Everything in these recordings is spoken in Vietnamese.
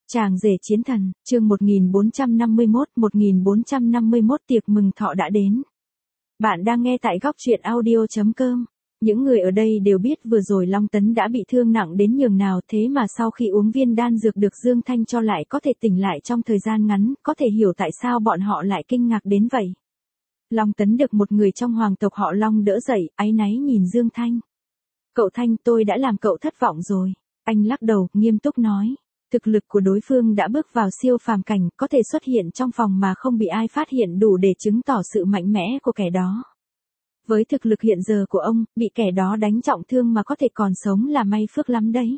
Chàng rể chiến thần, chương 1451 tiệc mừng thọ đã đến. Bạn đang nghe tại góc truyện audio.com. Những người ở đây đều biết vừa rồi Long Tấn đã bị thương nặng đến nhường nào, thế mà sau khi uống viên đan dược được Dương Thanh cho lại có thể tỉnh lại trong thời gian ngắn, có thể hiểu tại sao bọn họ lại kinh ngạc đến vậy. Long Tấn được một người trong hoàng tộc họ Long đỡ dậy, áy náy nhìn Dương Thanh. Cậu Thanh, tôi đã làm cậu thất vọng rồi. Anh lắc đầu, nghiêm túc nói. Thực lực của đối phương đã bước vào siêu phàm cảnh, có thể xuất hiện trong phòng mà không bị ai phát hiện đủ để chứng tỏ sự mạnh mẽ của kẻ đó. Với thực lực hiện giờ của ông, bị kẻ đó đánh trọng thương mà có thể còn sống là may phước lắm đấy.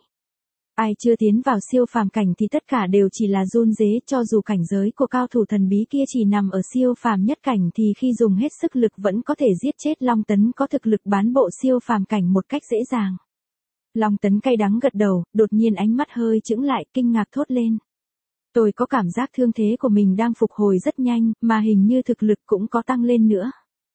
Ai chưa tiến vào siêu phàm cảnh thì tất cả đều chỉ là run rế, cho dù cảnh giới của cao thủ thần bí kia chỉ nằm ở siêu phàm nhất cảnh thì khi dùng hết sức lực vẫn có thể giết chết Long Tấn có thực lực bán bộ siêu phàm cảnh một cách dễ dàng. Long Tấn cay đắng gật đầu, đột nhiên ánh mắt hơi chững lại, kinh ngạc thốt lên. Tôi có cảm giác thương thế của mình đang phục hồi rất nhanh, mà hình như thực lực cũng có tăng lên nữa.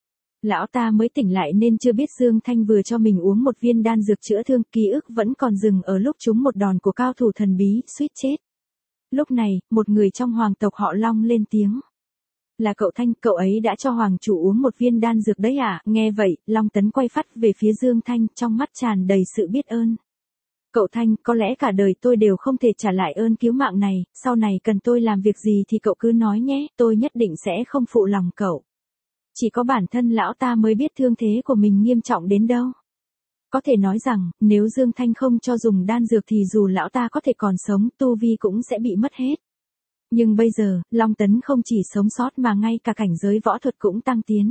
Lão ta mới tỉnh lại nên chưa biết Dương Thanh vừa cho mình uống một viên đan dược chữa thương, ký ức vẫn còn dừng ở lúc trúng một đòn của cao thủ thần bí, suýt chết. Lúc này, một người trong hoàng tộc họ Long lên tiếng. Là cậu Thanh, cậu ấy đã cho hoàng chủ uống một viên đan dược đấy à? Nghe vậy, Long Tấn quay phắt về phía Dương Thanh, trong mắt tràn đầy sự biết ơn. Cậu Thanh, có lẽ cả đời tôi đều không thể trả lại ơn cứu mạng này, sau này cần tôi làm việc gì thì cậu cứ nói nhé, tôi nhất định sẽ không phụ lòng cậu. Chỉ có bản thân lão ta mới biết thương thế của mình nghiêm trọng đến đâu. Có thể nói rằng, nếu Dương Thanh không cho dùng đan dược thì dù lão ta có thể còn sống, tu vi cũng sẽ bị mất hết. Nhưng bây giờ, Long Tấn không chỉ sống sót mà ngay cả cảnh giới võ thuật cũng tăng tiến.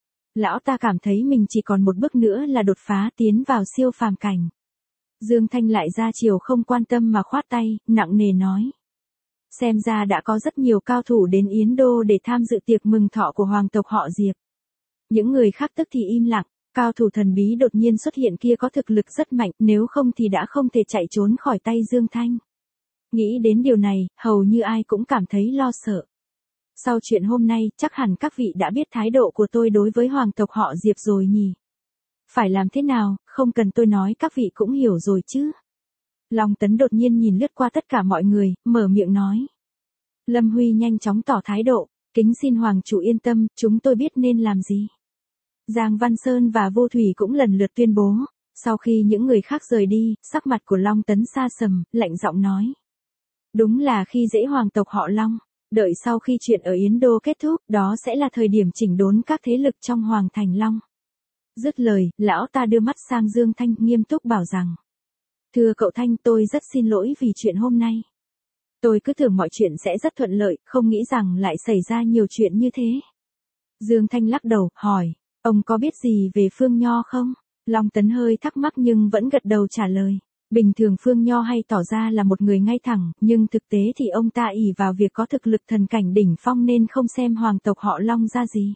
Lão ta cảm thấy mình chỉ còn một bước nữa là đột phá tiến vào siêu phàm cảnh. Dương Thanh lại ra chiều không quan tâm mà khoát tay, nặng nề nói. Xem ra đã có rất nhiều cao thủ đến Yến Đô để tham dự tiệc mừng thọ của hoàng tộc họ Diệp. Những người khác tức thì im lặng, cao thủ thần bí đột nhiên xuất hiện kia có thực lực rất mạnh, nếu không thì đã không thể chạy trốn khỏi tay Dương Thanh. Nghĩ đến điều này, hầu như ai cũng cảm thấy lo sợ. Sau chuyện hôm nay, chắc hẳn các vị đã biết thái độ của tôi đối với hoàng tộc họ Diệp rồi nhỉ? Phải làm thế nào, không cần tôi nói các vị cũng hiểu rồi chứ? Long Tấn đột nhiên nhìn lướt qua tất cả mọi người, mở miệng nói. Lâm Huy nhanh chóng tỏ thái độ, kính xin hoàng chủ yên tâm, chúng tôi biết nên làm gì. Giang Văn Sơn và Vô Thủy cũng lần lượt tuyên bố, sau khi những người khác rời đi, sắc mặt của Long Tấn xa sầm, lạnh giọng nói. Đúng là khi dễ hoàng tộc họ Long, đợi sau khi chuyện ở Yến Đô kết thúc, đó sẽ là thời điểm chỉnh đốn các thế lực trong Hoàng Thành Long. Dứt lời, lão ta đưa mắt sang Dương Thanh, nghiêm túc bảo rằng. Thưa cậu Thanh, tôi rất xin lỗi vì chuyện hôm nay. Tôi cứ tưởng mọi chuyện sẽ rất thuận lợi, không nghĩ rằng lại xảy ra nhiều chuyện như thế. Dương Thanh lắc đầu, hỏi, ông có biết gì về Phương Nho không? Long Tấn hơi thắc mắc nhưng vẫn gật đầu trả lời. Bình thường Phương Nho hay tỏ ra là một người ngay thẳng, nhưng thực tế thì ông ta ỷ vào việc có thực lực thần cảnh đỉnh phong nên không xem hoàng tộc họ Long ra gì.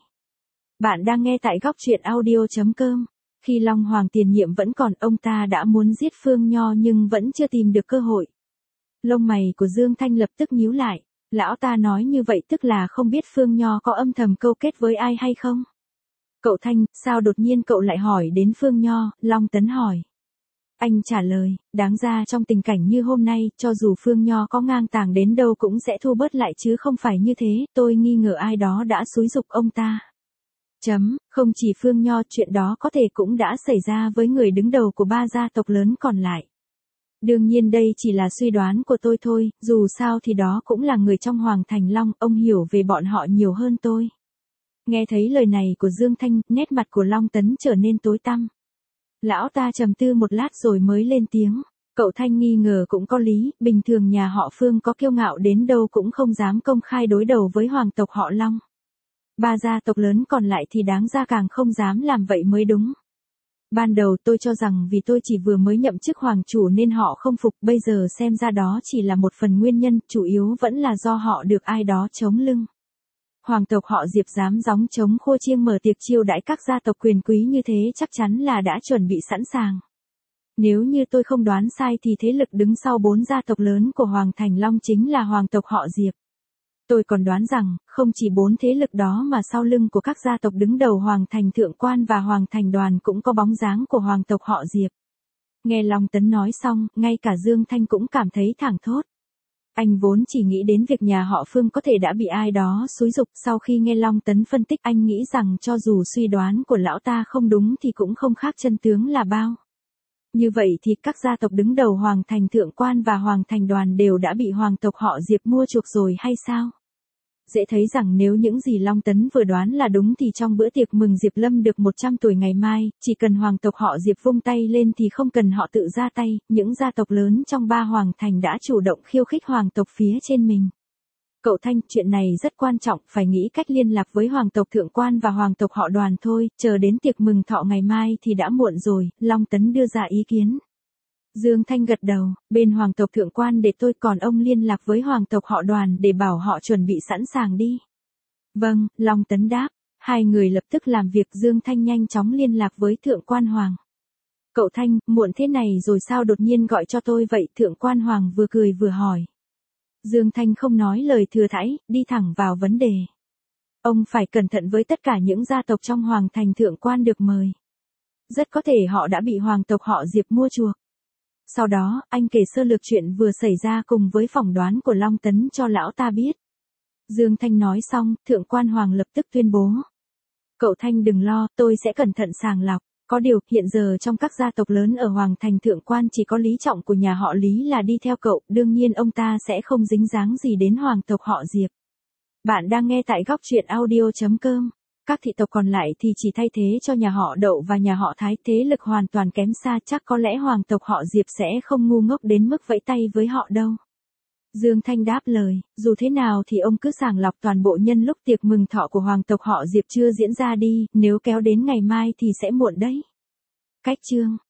Bạn đang nghe tại góc truyện audio.com. Khi Long Hoàng tiền nhiệm vẫn còn, ông ta đã muốn giết Phương Nho nhưng vẫn chưa tìm được cơ hội. Lông mày của Dương Thanh lập tức nhíu lại, lão ta nói như vậy tức là không biết Phương Nho có âm thầm câu kết với ai hay không? Cậu Thanh, sao đột nhiên cậu lại hỏi đến Phương Nho? Long Tấn hỏi. Anh trả lời, đáng ra trong tình cảnh như hôm nay, cho dù Phương Nho có ngang tàng đến đâu cũng sẽ thu bớt lại chứ không phải như thế, tôi nghi ngờ ai đó đã xúi giục ông ta. Không chỉ Phương Nho, chuyện đó có thể cũng đã xảy ra với người đứng đầu của ba gia tộc lớn còn lại. Đương nhiên đây chỉ là suy đoán của tôi thôi, dù sao thì đó cũng là người trong Hoàng Thành Long, ông hiểu về bọn họ nhiều hơn tôi. Nghe thấy lời này của Dương Thanh, nét mặt của Long Tấn trở nên tối tăm. Lão ta trầm tư một lát rồi mới lên tiếng. Cậu Thanh nghi ngờ cũng có lý, bình thường nhà họ Phương có kiêu ngạo đến đâu cũng không dám công khai đối đầu với hoàng tộc họ Long. Ba gia tộc lớn còn lại thì đáng ra càng không dám làm vậy mới đúng. Ban đầu tôi cho rằng vì tôi chỉ vừa mới nhậm chức hoàng chủ nên họ không phục, bây giờ xem ra đó chỉ là một phần nguyên nhân, chủ yếu vẫn là do họ được ai đó chống lưng. Hoàng tộc họ Diệp dám gióng chống khua chiêng mở tiệc chiêu đãi các gia tộc quyền quý như thế chắc chắn là đã chuẩn bị sẵn sàng. Nếu như tôi không đoán sai thì thế lực đứng sau 4 gia tộc lớn của Hoàng Thành Long chính là hoàng tộc họ Diệp. Tôi còn đoán rằng, không chỉ 4 thế lực đó mà sau lưng của các gia tộc đứng đầu Hoàng Thành Thượng Quan và Hoàng Thành Đoàn cũng có bóng dáng của hoàng tộc họ Diệp. Nghe Long Tấn nói xong, ngay cả Dương Thanh cũng cảm thấy thảng thốt. Anh vốn chỉ nghĩ đến việc nhà họ Phương có thể đã bị ai đó xúi giục, sau khi nghe Long Tấn phân tích anh nghĩ rằng cho dù suy đoán của lão ta không đúng thì cũng không khác chân tướng là bao. Như vậy thì các gia tộc đứng đầu Hoàng Thành Thượng Quan và Hoàng Thành Đoàn đều đã bị hoàng tộc họ Diệp mua chuộc rồi hay sao? Dễ thấy rằng nếu những gì Long Tấn vừa đoán là đúng thì trong bữa tiệc mừng Diệp Lâm được 100 tuổi ngày mai, chỉ cần hoàng tộc họ Diệp vung tay lên thì không cần họ tự ra tay, những gia tộc lớn trong 3 hoàng thành đã chủ động khiêu khích hoàng tộc phía trên mình. Cậu Thanh, chuyện này rất quan trọng, phải nghĩ cách liên lạc với hoàng tộc Thượng Quan và hoàng tộc họ Đoàn thôi, chờ đến tiệc mừng thọ ngày mai thì đã muộn rồi, Long Tấn đưa ra ý kiến. Dương Thanh gật đầu, bên hoàng tộc Thượng Quan để tôi, còn ông liên lạc với hoàng tộc họ Đoàn để bảo họ chuẩn bị sẵn sàng đi. Vâng, Long Tấn đáp. Hai người lập tức làm việc. Dương Thanh nhanh chóng liên lạc với Thượng Quan Hoàng. Cậu Thanh, muộn thế này rồi sao đột nhiên gọi cho tôi vậy? Thượng Quan Hoàng vừa cười vừa hỏi. Dương Thanh không nói lời thừa thãi, đi thẳng vào vấn đề. Ông phải cẩn thận với tất cả những gia tộc trong Hoàng Thành Thượng Quan được mời. Rất có thể họ đã bị hoàng tộc họ Diệp mua chuộc. Sau đó, anh kể sơ lược chuyện vừa xảy ra cùng với phỏng đoán của Long Tấn cho lão ta biết. Dương Thanh nói xong, Thượng Quan Hoàng lập tức tuyên bố. Cậu Thanh đừng lo, tôi sẽ cẩn thận sàng lọc. Có điều, hiện giờ trong các gia tộc lớn ở Hoàng Thành Thượng Quan chỉ có Lý Trọng của nhà họ Lý là đi theo cậu, đương nhiên ông ta sẽ không dính dáng gì đến hoàng tộc họ Diệp. Bạn đang nghe tại góc truyện audio.com. Các thị tộc còn lại thì chỉ thay thế cho nhà họ Đậu và nhà họ Thái, thế lực hoàn toàn kém xa, chắc có lẽ hoàng tộc họ Diệp sẽ không ngu ngốc đến mức vẫy tay với họ đâu. Dương Thanh đáp lời, dù thế nào thì ông cứ sàng lọc toàn bộ nhân lúc tiệc mừng thọ của hoàng tộc họ Diệp chưa diễn ra đi, nếu kéo đến ngày mai thì sẽ muộn đấy. Cách chương